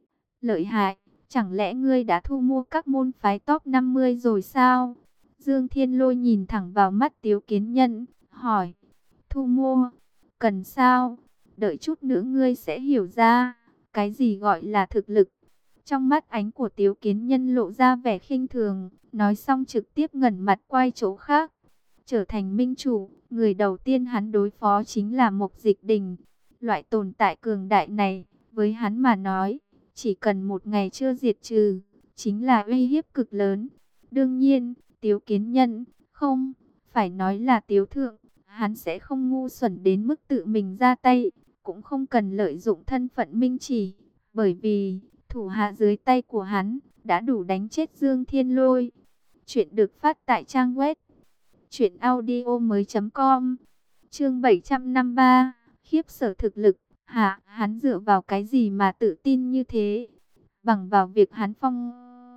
lợi hại, chẳng lẽ ngươi đã thu mua các môn phái top năm mươi rồi sao? Dương Thiên Lôi nhìn thẳng vào mắt Tiếu Kiến Nhân, hỏi: thu mua? Cần sao? Đợi chút nữa ngươi sẽ hiểu ra, cái gì gọi là thực lực. Trong mắt ánh của Tiếu Kiến Nhân lộ ra vẻ khinh thường, nói xong trực tiếp ngẩng mặt quay chỗ khác. Trở thành minh chủ, người đầu tiên hắn đối phó chính là Mục Dịch Đình. Loại tồn tại cường đại này, với hắn mà nói, chỉ cần một ngày chưa diệt trừ, chính là uy hiếp cực lớn. Đương nhiên, Tiếu Kiến Nhân, không, phải nói là Tiếu Thượng, hắn sẽ không ngu xuẩn đến mức tự mình ra tay, cũng không cần lợi dụng thân phận minh chỉ, bởi vì thủ hạ dưới tay của hắn đã đủ đánh chết Dương Thiên Lôi. Chuyện được phát tại trang web truyện audio mới chấm com. Chương bảy trăm năm mươi ba, khiếp sợ thực lực. Hả, hắn dựa vào cái gì mà tự tin như thế? Bằng vào việc hắn phong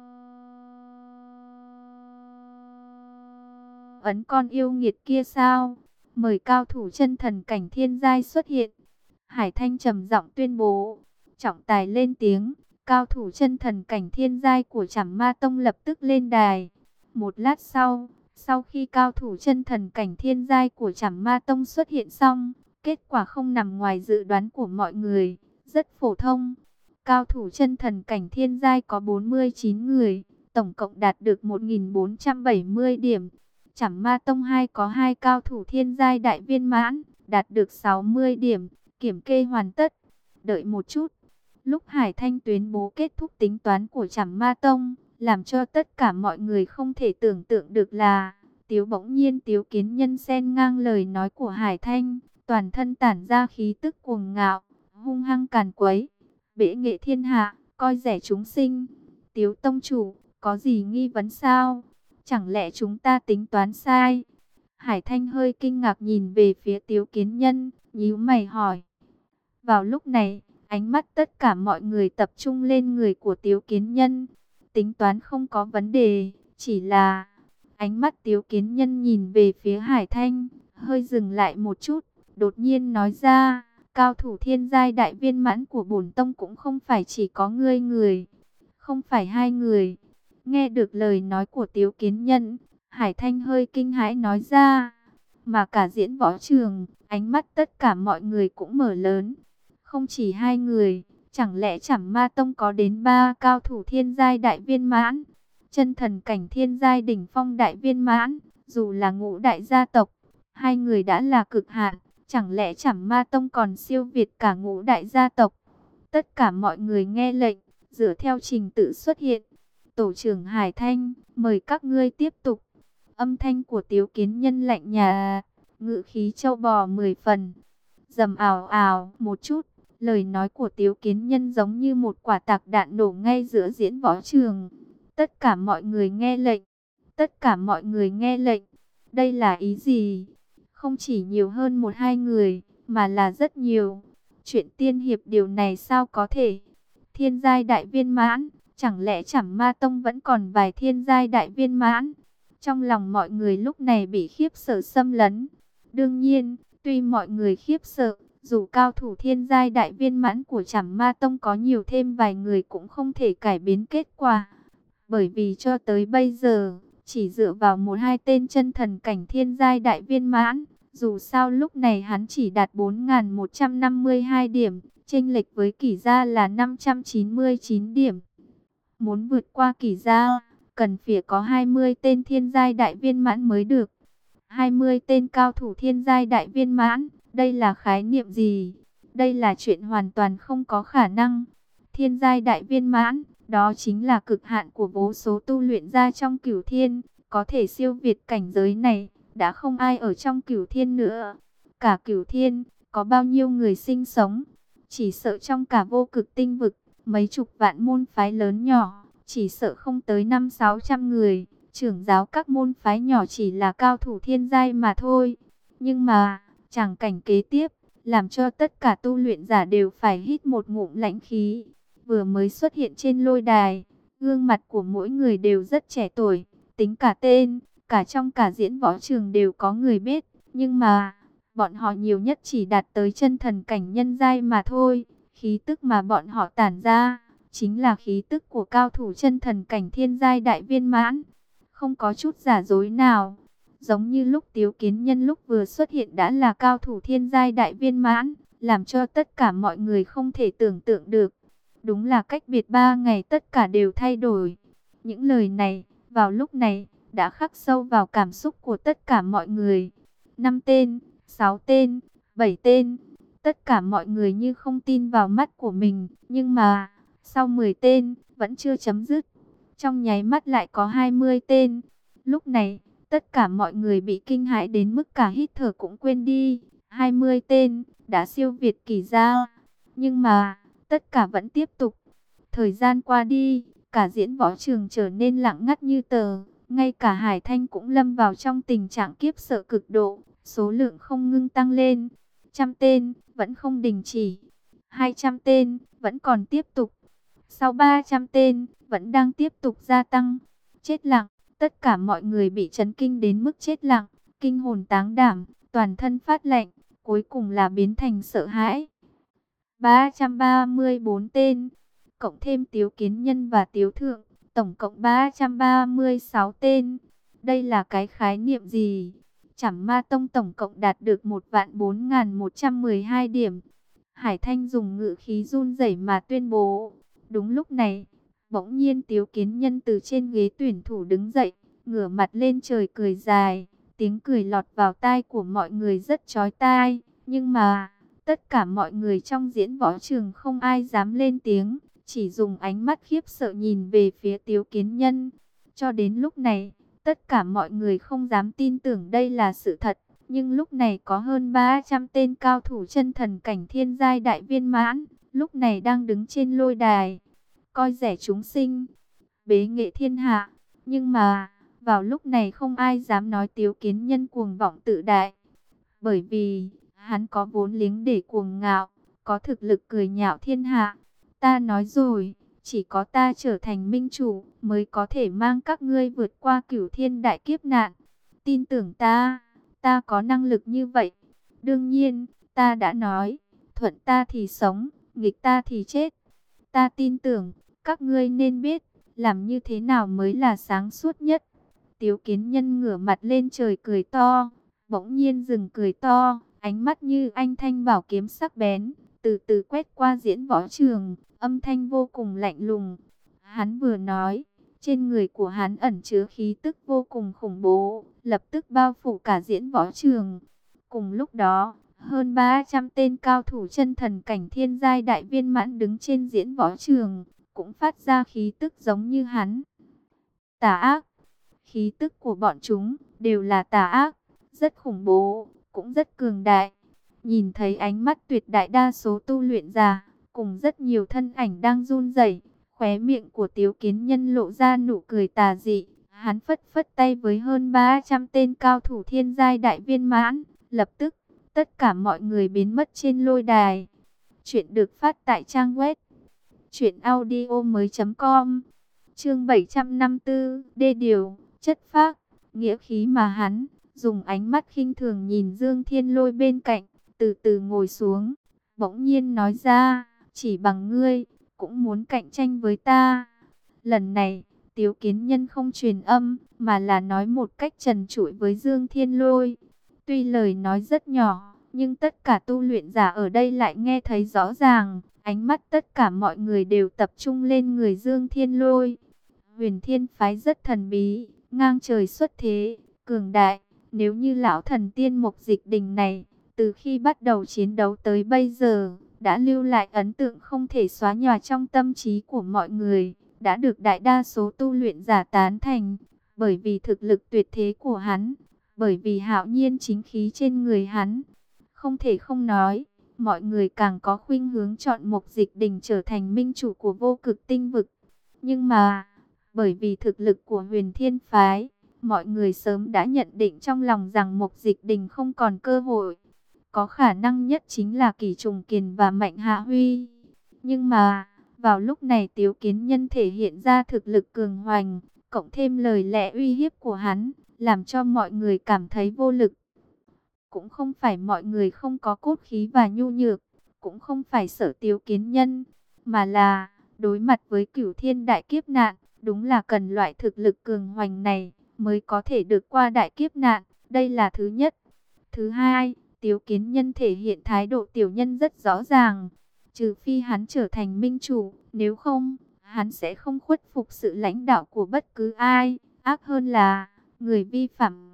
ấn con yêu nghiệt kia sao? Mời cao thủ chân thần cảnh thiên giai xuất hiện. Hải Thanh trầm giọng tuyên bố. Trọng tài lên tiếng, cao thủ chân thần cảnh thiên giai của Trảm Ma Tông lập tức lên đài. Một lát sau, sau khi cao thủ chân thần cảnh thiên giai của Trảm Ma Tông xuất hiện xong, kết quả không nằm ngoài dự đoán của mọi người, rất phổ thông. Cao thủ chân thần cảnh thiên giai có bốn mươi chín người, tổng cộng đạt được một nghìn bốn trăm bảy mươi điểm. Trảm Ma Tông hai có hai cao thủ thiên giai đại viên mãn, đạt được sáu mươi điểm, kiểm kê hoàn tất. Đợi một chút. Lúc Hải Thanh tuyên bố kết thúc tính toán của Trảm Ma Tông, làm cho tất cả mọi người không thể tưởng tượng được là, Tiếu bỗng nhiên Tiếu Kiến Nhân xen ngang lời nói của Hải Thanh, toàn thân tản ra khí tức cuồng ngạo, hung hăng càn quấy, bệ nghệ thiên hạ, coi rẻ chúng sinh. Tiếu tông chủ, có gì nghi vấn sao? Chẳng lẽ chúng ta tính toán sai? Hải Thanh hơi kinh ngạc nhìn về phía Tiếu Kiến Nhân, nhíu mày hỏi. Vào lúc này, ánh mắt tất cả mọi người tập trung lên người của Tiếu Kiến Nhân. Tính toán không có vấn đề, chỉ là Ánh mắt Tiếu Kiến Nhân nhìn về phía Hải Thanh, hơi dừng lại một chút, đột nhiên nói ra, cao thủ thiên giai đại viên mãn của bổn tông cũng không phải chỉ có ngươi người, không phải hai người. Nghe được lời nói của Tiếu Kiến Nhân, Hải Thanh hơi kinh hãi nói ra, mà cả diễn võ trường, ánh mắt tất cả mọi người cũng mở lớn. Không chỉ hai người, chẳng lẽ Trảm Ma Tông có đến ba cao thủ thiên giai đại viên mãn, chân thần cảnh thiên giai đỉnh phong đại viên mãn, dù là ngũ đại gia tộc, hai người đã là cực hạn, chẳng lẽ Trảm Ma Tông còn siêu việt cả ngũ đại gia tộc? Tất cả mọi người nghe lệnh, dựa theo trình tự xuất hiện. Tổ trưởng Hải Thanh, mời các ngươi tiếp tục. Âm thanh của Tiếu Kiến Nhân lạnh nhà, ngự khí châu bò mười phần. Dầm ào ào một chút, lời nói của Tiếu Kiến Nhân giống như một quả tạc đạn nổ ngay giữa diễn võ trường. Tất cả mọi người nghe lệnh, tất cả mọi người nghe lệnh. Đây là ý gì? Không chỉ nhiều hơn một hai người, mà là rất nhiều. Chuyện tiên hiệp điều này sao có thể? Thiên giai đại viên mãn, chẳng lẽ Trảm Ma Tông vẫn còn vài thiên giai đại viên mãn? Trong lòng mọi người lúc này bị khiếp sợ xâm lấn. Đương nhiên, tuy mọi người khiếp sợ, dù cao thủ thiên giai đại viên mãn của Trảm Ma Tông có nhiều thêm vài người cũng không thể cải biến kết quả. Bởi vì cho tới bây giờ, chỉ dựa vào một hai tên chân thần cảnh thiên giai đại viên mãn, dù sao lúc này hắn chỉ đạt bốn nghìn một trăm năm mươi hai điểm, chênh lệch với Kỷ Gia là năm trăm chín mươi chín điểm. Muốn vượt qua Kỷ Gia, cần phải có hai mươi tên thiên giai đại viên mãn mới được. hai mươi tên cao thủ thiên giai đại viên mãn, đây là khái niệm gì? Đây là chuyện hoàn toàn không có khả năng. Thiên giai đại viên mãn, đó chính là cực hạn của vô số tu luyện gia trong Cửu Thiên, có thể siêu việt cảnh giới này, đã không ai ở trong Cửu Thiên nữa. Cả Cửu Thiên, có bao nhiêu người sinh sống? Chỉ sợ trong cả vô cực tinh vực, mấy chục vạn môn phái lớn nhỏ, chỉ sợ không tới năm sáu trăm người. Trưởng giáo các môn phái nhỏ chỉ là cao thủ thiên giai mà thôi. Nhưng mà, tràng cảnh kế tiếp, làm cho tất cả tu luyện giả đều phải hít một ngụm lãnh khí. Vừa mới xuất hiện trên lôi đài, gương mặt của mỗi người đều rất trẻ tuổi, tính cả tên, cả trong cả diễn võ trường đều có người biết. Nhưng mà, bọn họ nhiều nhất chỉ đạt tới chân thần cảnh nhân giai mà thôi. Khí tức mà bọn họ tản ra, chính là khí tức của cao thủ chân thần cảnh thiên giai đại viên mãn. Không có chút giả dối nào. Giống như lúc Tiếu Kiến Nhân lúc vừa xuất hiện đã là cao thủ thiên giai đại viên mãn, làm cho tất cả mọi người không thể tưởng tượng được. Đúng là cách biệt ba ngày tất cả đều thay đổi. Những lời này, vào lúc này, đã khắc sâu vào cảm xúc của tất cả mọi người. Năm tên, sáu tên, bảy tên, tất cả mọi người như không tin vào mắt của mình. Nhưng mà, sau mười tên, vẫn chưa chấm dứt. Trong nháy mắt lại có hai mươi tên. Lúc này, tất cả mọi người bị kinh hãi đến mức cả hít thở cũng quên đi. hai mươi tên, đã siêu việt Kỷ Gia. Nhưng mà, tất cả vẫn tiếp tục. Thời gian qua đi, cả diễn võ trường trở nên lặng ngắt như tờ. Ngay cả Hải Thanh cũng lâm vào trong tình trạng kiếp sợ cực độ. Số lượng không ngưng tăng lên. Trăm tên, vẫn không đình chỉ. Hai trăm tên, vẫn còn tiếp tục. Sau ba trăm tên, vẫn đang tiếp tục gia tăng. Chết lặng, tất cả mọi người bị chấn kinh đến mức chết lặng. Kinh hồn táng đảm, toàn thân phát lạnh, cuối cùng là biến thành sợ hãi. ba trăm ba mươi tư tên, cộng thêm Tiếu Kiến Nhân và Tiếu Thượng, tổng cộng ba trăm ba mươi sáu tên. Đây là cái khái niệm gì? Trảm Ma Tông tổng cộng đạt được một vạn bốn nghìn một trăm mười hai điểm. Hải Thanh dùng ngữ khí run rẩy mà tuyên bố. Đúng lúc này, bỗng nhiên Tiếu Kiến Nhân từ trên ghế tuyển thủ đứng dậy, ngửa mặt lên trời cười dài. Tiếng cười lọt vào tai của mọi người rất chói tai. Nhưng mà, tất cả mọi người trong diễn võ trường không ai dám lên tiếng, chỉ dùng ánh mắt khiếp sợ nhìn về phía Tiếu Kiến Nhân. Cho đến lúc này, tất cả mọi người không dám tin tưởng đây là sự thật. Nhưng lúc này có hơn ba trăm tên cao thủ chân thần cảnh thiên giai đại viên mãn, lúc này đang đứng trên lôi đài, coi rẻ chúng sinh, bế nghệ thiên hạ. Nhưng mà, vào lúc này không ai dám nói Tiếu Kiến Nhân cuồng vọng tự đại. Bởi vì, hắn có vốn liếng để cuồng ngạo, có thực lực cười nhạo thiên hạ. Ta nói rồi, chỉ có ta trở thành minh chủ mới có thể mang các ngươi vượt qua cửu thiên đại kiếp nạn. Tin tưởng ta, ta có năng lực như vậy. Đương nhiên, ta đã nói, thuận ta thì sống, nghịch ta thì chết. Ta tin tưởng, các ngươi nên biết, làm như thế nào mới là sáng suốt nhất. Tiếu Kiến Nhân ngửa mặt lên trời cười to, bỗng nhiên dừng cười to, ánh mắt như anh thanh bảo kiếm sắc bén, từ từ quét qua diễn võ trường, âm thanh vô cùng lạnh lùng. Hắn vừa nói, trên người của hắn ẩn chứa khí tức vô cùng khủng bố, lập tức bao phủ cả diễn võ trường. Cùng lúc đó, hơn ba trăm tên cao thủ chân thần cảnh thiên giai đại viên mãn đứng trên diễn võ trường, cũng phát ra khí tức giống như hắn. Tà ác, khí tức của bọn chúng đều là tà ác, rất khủng bố, cũng rất cường đại. Nhìn thấy ánh mắt tuyệt đại đa số tu luyện giả, cùng rất nhiều thân ảnh đang run rẩy, khóe miệng của Tiếu Kiến Nhân lộ ra nụ cười tà dị. Hắn phất phất tay với hơn ba trăm tên cao thủ thiên giai đại viên mãn, lập tức tất cả mọi người biến mất trên lôi đài. Chuyện được phát tại trang web truyện audio mới.com. Chương bảy trăm năm mươi tư, đê điều, chất phác, nghĩa khí mà hắn dùng ánh mắt khinh thường nhìn Dương Thiên Lôi bên cạnh, từ từ ngồi xuống, bỗng nhiên nói ra, chỉ bằng ngươi cũng muốn cạnh tranh với ta. Lần này, Tiếu Kiến Nhân không truyền âm, mà là nói một cách trần trụi với Dương Thiên Lôi. Tuy lời nói rất nhỏ, nhưng tất cả tu luyện giả ở đây lại nghe thấy rõ ràng. Ánh mắt tất cả mọi người đều tập trung lên người Dương Thiên Lôi. Huyền Thiên phái rất thần bí, ngang trời xuất thế, cường đại. Nếu như lão thần tiên Mục Dịch Đình này, từ khi bắt đầu chiến đấu tới bây giờ, đã lưu lại ấn tượng không thể xóa nhòa trong tâm trí của mọi người, đã được đại đa số tu luyện giả tán thành, bởi vì thực lực tuyệt thế của hắn, bởi vì hạo nhiên chính khí trên người hắn. Không thể không nói, mọi người càng có khuynh hướng chọn Mục Dịch Đình trở thành minh chủ của vô cực tinh vực. Nhưng mà, bởi vì thực lực của Huyền Thiên phái, mọi người sớm đã nhận định trong lòng rằng Mục Dịch Đình không còn cơ hội. Có khả năng nhất chính là Kỷ Trùng Kiền và Mạnh Hạ Huy. Nhưng mà, vào lúc này Tiếu Kiến Nhân thể hiện ra thực lực cường hoành, cộng thêm lời lẽ uy hiếp của hắn, làm cho mọi người cảm thấy vô lực. Cũng không phải mọi người không có cốt khí và nhu nhược, cũng không phải sợ Tiếu Kiến Nhân, mà là đối mặt với cửu thiên đại kiếp nạn, đúng là cần loại thực lực cường hoành này mới có thể được qua đại kiếp nạn, đây là thứ nhất. Thứ hai, Tiếu Kiến Nhân thể hiện thái độ tiểu nhân rất rõ ràng, trừ phi hắn trở thành minh chủ, nếu không, hắn sẽ không khuất phục sự lãnh đạo của bất cứ ai, ác hơn là người vi phạm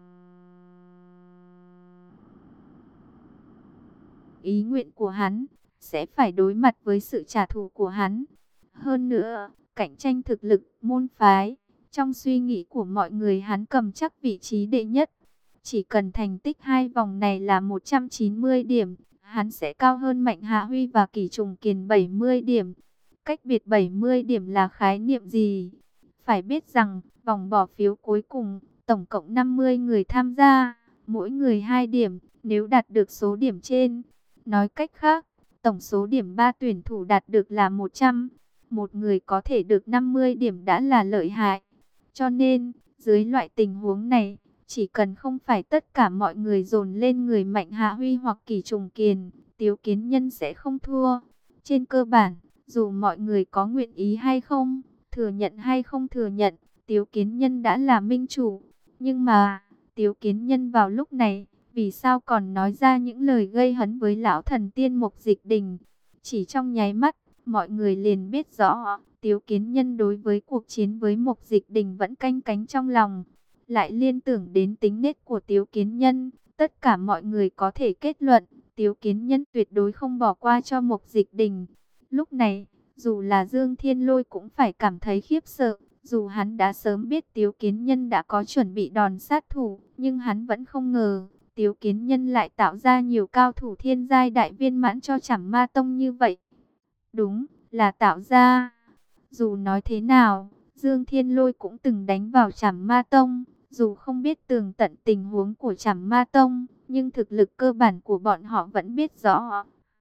ý nguyện của hắn, sẽ phải đối mặt với sự trả thù của hắn. Hơn nữa, cạnh tranh thực lực, môn phái, trong suy nghĩ của mọi người hắn cầm chắc vị trí đệ nhất. Chỉ cần thành tích hai vòng này là một trăm chín mươi điểm, hắn sẽ cao hơn Mạnh Hạ Huy và Kỷ Trùng Kiền bảy mươi điểm. Cách biệt bảy mươi điểm là khái niệm gì? Phải biết rằng, vòng bỏ phiếu cuối cùng, tổng cộng năm mươi người tham gia, mỗi người hai điểm, nếu đạt được số điểm trên. Nói cách khác, tổng số điểm ba tuyển thủ đạt được là một trăm. Một người có thể được năm mươi điểm đã là lợi hại. Cho nên, dưới loại tình huống này, chỉ cần không phải tất cả mọi người dồn lên người Mạnh Hạ Huy hoặc Kỷ Trùng Kiền, Tiếu Kiến Nhân sẽ không thua. Trên cơ bản, dù mọi người có nguyện ý hay không, thừa nhận hay không thừa nhận, Tiếu Kiến Nhân đã là minh chủ. Nhưng mà, Tiếu Kiến Nhân vào lúc này, vì sao còn nói ra những lời gây hấn với lão thần tiên Mục Dịch Đình? Chỉ trong nháy mắt, mọi người liền biết rõ, Tiếu Kiến Nhân đối với cuộc chiến với Mục Dịch Đình vẫn canh cánh trong lòng. Lại liên tưởng đến tính nết của Tiếu Kiến Nhân, tất cả mọi người có thể kết luận, Tiếu Kiến Nhân tuyệt đối không bỏ qua cho Mục Dịch Đình. Lúc này, dù là Dương Thiên Lôi cũng phải cảm thấy khiếp sợ, dù hắn đã sớm biết Tiếu Kiến Nhân đã có chuẩn bị đòn sát thủ, nhưng hắn vẫn không ngờ, Tiếu Kiến Nhân lại tạo ra nhiều cao thủ thiên giai đại viên mãn cho Trảm Ma Tông như vậy. Đúng, là tạo ra. Dù nói thế nào, Dương Thiên Lôi cũng từng đánh vào Trảm Ma Tông. Dù không biết tường tận tình huống của Trảm Ma Tông, nhưng thực lực cơ bản của bọn họ vẫn biết rõ.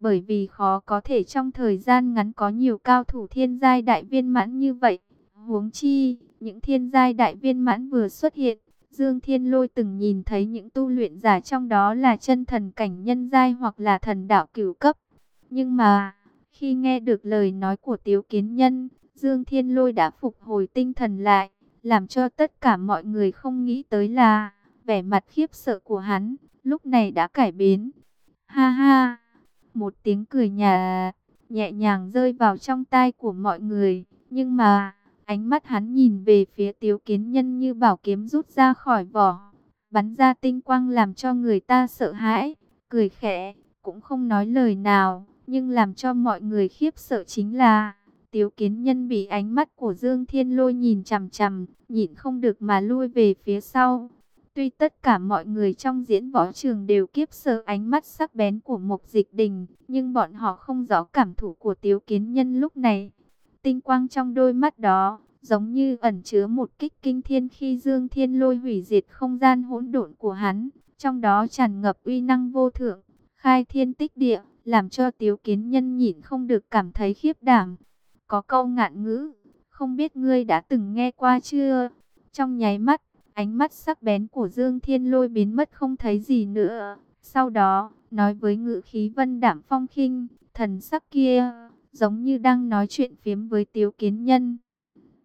bởi vì khó có thể trong thời gian ngắn có nhiều cao thủ thiên giai đại viên mãn như vậy. Huống chi, những thiên giai đại viên mãn vừa xuất hiện, Dương Thiên Lôi từng nhìn thấy những tu luyện giả trong đó là chân thần cảnh nhân giai hoặc là thần đạo cửu cấp. Nhưng mà, khi nghe được lời nói của Tiếu Kiến Nhân, Dương Thiên Lôi đã phục hồi tinh thần lại, làm cho tất cả mọi người không nghĩ tới là vẻ mặt khiếp sợ của hắn lúc này đã cải biến. Ha ha, một tiếng cười nhà nhẹ nhàng rơi vào trong tai của mọi người, nhưng mà ánh mắt hắn nhìn về phía Tiếu Kiến Nhân như bảo kiếm rút ra khỏi vỏ, bắn ra tinh quang làm cho người ta sợ hãi, cười khẽ, cũng không nói lời nào, nhưng làm cho mọi người khiếp sợ chính là Tiếu Kiến Nhân bị ánh mắt của Dương Thiên Lôi nhìn chằm chằm, nhịn không được mà lui về phía sau. Tuy tất cả mọi người trong diễn võ trường đều kiếp sợ ánh mắt sắc bén của Mục Dịch Đình, nhưng bọn họ không rõ cảm thụ của Tiếu Kiến Nhân lúc này. Tinh quang trong đôi mắt đó, giống như ẩn chứa một kích kinh thiên khi Dương Thiên Lôi hủy diệt không gian hỗn độn của hắn, trong đó tràn ngập uy năng vô thượng, khai thiên tích địa, làm cho Tiếu Kiến Nhân nhịn không được cảm thấy khiếp đảm. Có câu ngạn ngữ, không biết ngươi đã từng nghe qua chưa? Trong nháy mắt, ánh mắt sắc bén của Dương Thiên Lôi biến mất không thấy gì nữa. Sau đó, nói với ngữ khí vân đảm phong khinh, thần sắc kia, giống như đang nói chuyện phiếm với Tiếu Kiến Nhân.